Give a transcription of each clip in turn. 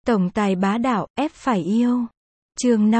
Tổng tài bá đạo, ép phải yêu. Chương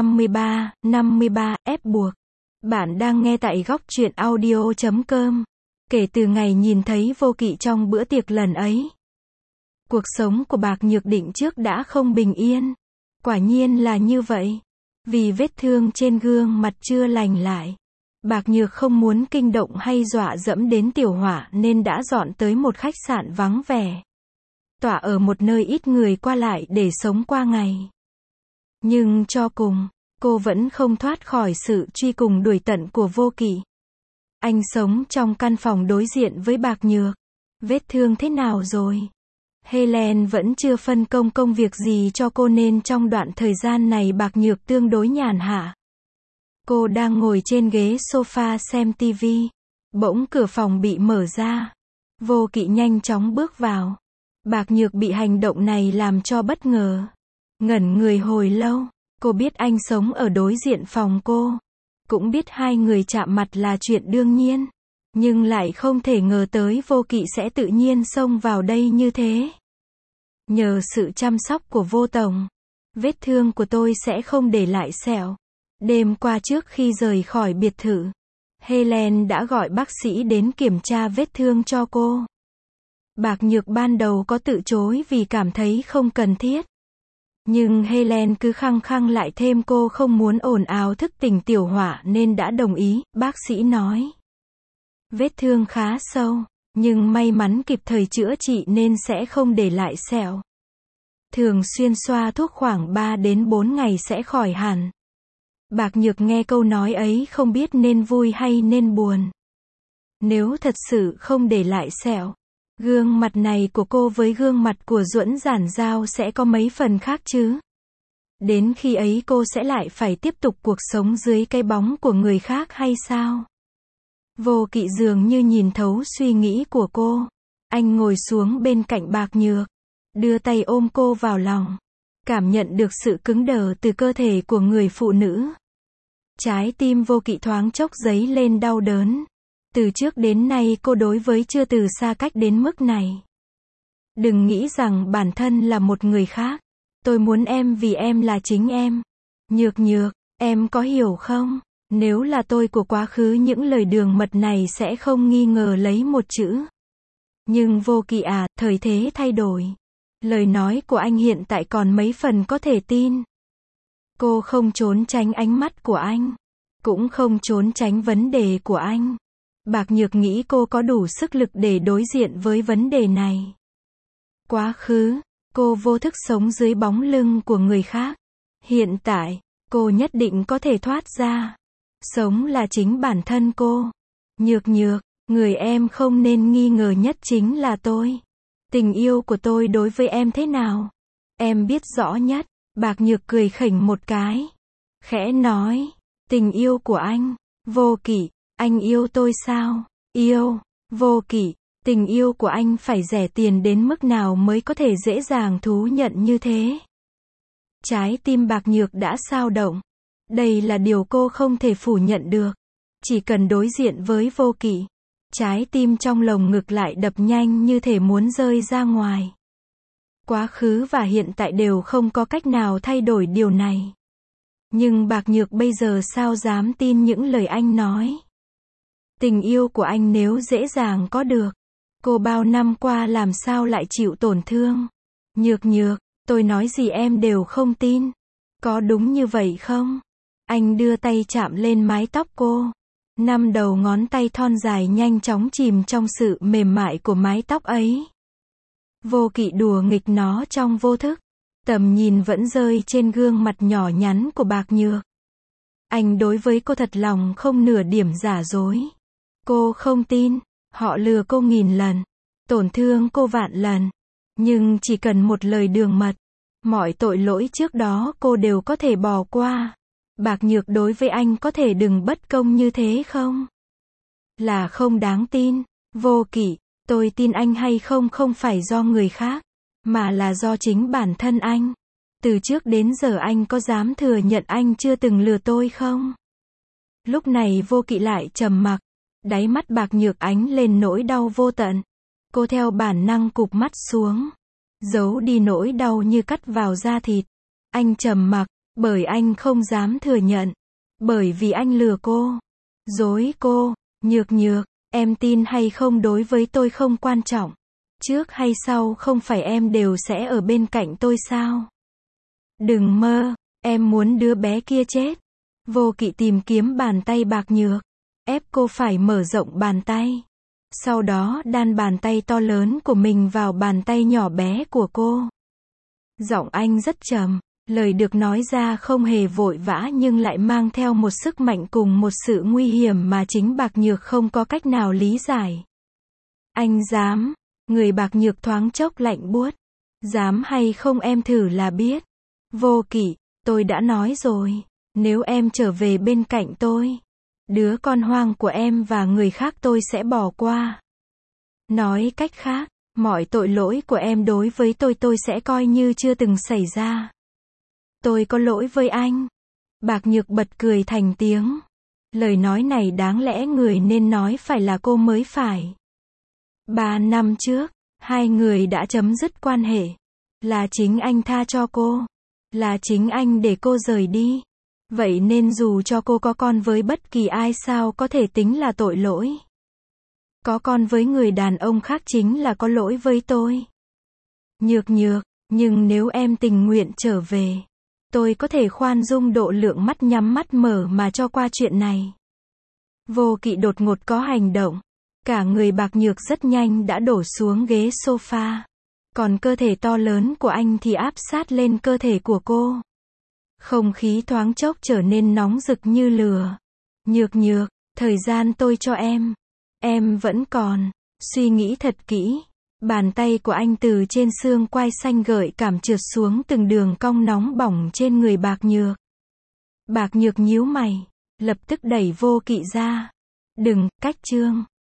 53, ép buộc. Bạn đang nghe tại góc truyện audio.com. Kể từ ngày nhìn thấy Vô Kỵ trong bữa tiệc lần ấy, cuộc sống của Bạc Nhược Định trước đã không bình yên. Quả nhiên là như vậy. Vì vết thương trên gương mặt chưa lành lại, Bạc Nhược không muốn kinh động hay dọa dẫm đến Tiểu Họa nên đã dọn tới một khách sạn vắng vẻ, tọa ở một nơi ít người qua lại để sống qua ngày. Nhưng cho cùng, cô vẫn không thoát khỏi sự truy cùng đuổi tận của Vô Kỵ. Anh sống trong căn phòng đối diện với Bạc Nhược. Vết thương thế nào rồi? Helen vẫn chưa phân công công việc gì cho cô nên trong đoạn thời gian này Bạc Nhược tương đối nhàn hạ. Cô đang ngồi trên ghế sofa xem TV. Bỗng cửa phòng bị mở ra. Vô Kỵ nhanh chóng bước vào. Bạc Nhược bị hành động này làm cho bất ngờ. Ngẩn người hồi lâu. Cô biết anh sống ở đối diện phòng cô. Cũng biết hai người chạm mặt là chuyện đương nhiên. Nhưng lại không thể ngờ tới Vô Kỵ sẽ tự nhiên xông vào đây như thế. Nhờ sự chăm sóc của Vô Tổng, vết thương của tôi sẽ không để lại sẹo. Đêm qua trước khi rời khỏi biệt thự, Helen đã gọi bác sĩ đến kiểm tra vết thương cho cô. Bạc Nhược ban đầu có từ chối vì cảm thấy không cần thiết. Nhưng Helen cứ khăng khăng lại thêm cô không muốn ồn ào thức tỉnh Tiểu Họa nên đã đồng ý. Bác sĩ nói, vết thương khá sâu, nhưng may mắn kịp thời chữa trị nên sẽ không để lại sẹo. Thường xuyên xoa thuốc khoảng 3 đến 4 ngày sẽ khỏi hẳn. Bạc Nhược nghe câu nói ấy không biết nên vui hay nên buồn. Nếu thật sự không để lại sẹo, gương mặt này của cô với gương mặt của Duẫn Giản Giao sẽ có mấy phần khác chứ. Đến khi ấy cô sẽ lại phải tiếp tục cuộc sống dưới cái bóng của người khác hay sao? Vô Kỵ dường như nhìn thấu suy nghĩ của cô. Anh ngồi xuống bên cạnh Bạc Nhược, đưa tay ôm cô vào lòng, cảm nhận được sự cứng đờ từ cơ thể của người phụ nữ. Trái tim Vô Kỵ thoáng chốc dấy lên đau đớn. Từ trước đến nay cô đối với chưa từ xa cách đến mức này. Đừng nghĩ rằng bản thân là một người khác. Tôi muốn em vì em là chính em. Nhược Nhược, em có hiểu không? Nếu là tôi của quá khứ những lời đường mật này sẽ không nghi ngờ lấy một chữ. Nhưng Vô Kỵ à, thời thế thay đổi. Lời nói của anh hiện tại còn mấy phần có thể tin. Cô không trốn tránh ánh mắt của anh, cũng không trốn tránh vấn đề của anh. Bạc Nhược nghĩ cô có đủ sức lực để đối diện với vấn đề này. Quá khứ, cô vô thức sống dưới bóng lưng của người khác. Hiện tại, cô nhất định có thể thoát ra. Sống là chính bản thân cô. Nhược Nhược, người em không nên nghi ngờ nhất chính là tôi. Tình yêu của tôi đối với em thế nào? Em biết rõ nhất. Bạc Nhược cười khỉnh một cái. Khẽ nói, tình yêu của anh. Vô Kỵ, anh yêu tôi sao? Yêu. Vô Kỵ, tình yêu của anh phải rẻ tiền đến mức nào mới có thể dễ dàng thú nhận như thế? Trái tim Bạc Nhược đã xao động. Đây là điều cô không thể phủ nhận được. Chỉ cần đối diện với Vô Kỵ, trái tim trong lồng ngực lại đập nhanh như thể muốn rơi ra ngoài. Quá khứ và hiện tại đều không có cách nào thay đổi điều này. Nhưng Bạc Nhược bây giờ sao dám tin những lời anh nói? Tình yêu của anh nếu dễ dàng có được, cô bao năm qua làm sao lại chịu tổn thương? Nhược Nhược, tôi nói gì em đều không tin. Có đúng như vậy không? Anh đưa tay chạm lên mái tóc cô. 5 đầu ngón tay thon dài nhanh chóng chìm trong sự mềm mại của mái tóc ấy. Vô Kỵ đùa nghịch nó trong vô thức. Tầm nhìn vẫn rơi trên gương mặt nhỏ nhắn của Bạc Nhược. Anh đối với cô thật lòng không nửa điểm giả dối. Cô không tin, họ lừa cô 1000 lần, tổn thương cô vạn lần. Nhưng chỉ cần một lời đường mật, mọi tội lỗi trước đó cô đều có thể bỏ qua. Bạc Nhược đối với anh có thể đừng bất công như thế không? Là không đáng tin. Vô Kỵ, tôi tin anh hay không không phải do người khác, mà là do chính bản thân anh. Từ trước đến giờ anh có dám thừa nhận anh chưa từng lừa tôi không? Lúc này Vô Kỵ lại trầm mặc. Đáy mắt Bạc Nhược ánh lên nỗi đau vô tận. Cô theo bản năng cụp mắt xuống. Giấu đi nỗi đau như cắt vào da thịt. Anh trầm mặc, bởi anh không dám thừa nhận. Bởi vì anh lừa cô. Dối cô. Nhược nhược, em tin hay không đối với tôi không quan trọng. Trước hay sau không phải em đều sẽ ở bên cạnh tôi sao? Đừng mơ, em muốn đứa bé kia chết. Vô Kỵ tìm kiếm bàn tay Bạc Nhược, ép cô phải mở rộng bàn tay. Sau đó đan bàn tay to lớn của mình vào bàn tay nhỏ bé của cô. Giọng anh rất trầm, lời được nói ra không hề vội vã nhưng lại mang theo một sức mạnh cùng một sự nguy hiểm mà chính Bạc Nhược không có cách nào lý giải. Anh dám, người Bạc Nhược thoáng chốc lạnh buốt. Dám hay không em thử là biết. Vô Kỵ, tôi đã nói rồi, nếu em trở về bên cạnh tôi, đứa con hoang của em và người khác tôi sẽ bỏ qua. Nói cách khác, mọi tội lỗi của em đối với tôi sẽ coi như chưa từng xảy ra. Tôi có lỗi với anh. Bạc Nhược bật cười thành tiếng. Lời nói này đáng lẽ người nên nói phải là cô mới phải. 3 năm trước, hai người đã chấm dứt quan hệ. Là chính anh tha cho cô. Là chính anh để cô rời đi. Vậy nên dù cho cô có con với bất kỳ ai sao có thể tính là tội lỗi. Có con với người đàn ông khác chính là có lỗi với tôi. Nhược nhược, nhưng nếu em tình nguyện trở về, tôi có thể khoan dung độ lượng mắt nhắm mắt mở mà cho qua chuyện này. Vô Kỵ đột ngột có hành động. Cả người Bạc Nhược rất nhanh đã đổ xuống ghế sofa. Còn cơ thể to lớn của anh thì áp sát lên cơ thể của cô. Không khí thoáng chốc trở nên nóng rực như lửa. Nhược nhược, thời gian tôi cho em vẫn còn. Suy nghĩ thật kỹ. Bàn tay của anh từ trên xương quai xanh gợi cảm trượt xuống từng đường cong nóng bỏng trên người Bạc Nhược. Bạc Nhược nhíu mày, lập tức đẩy Vô Kỵ ra. Đừng, cách Trương.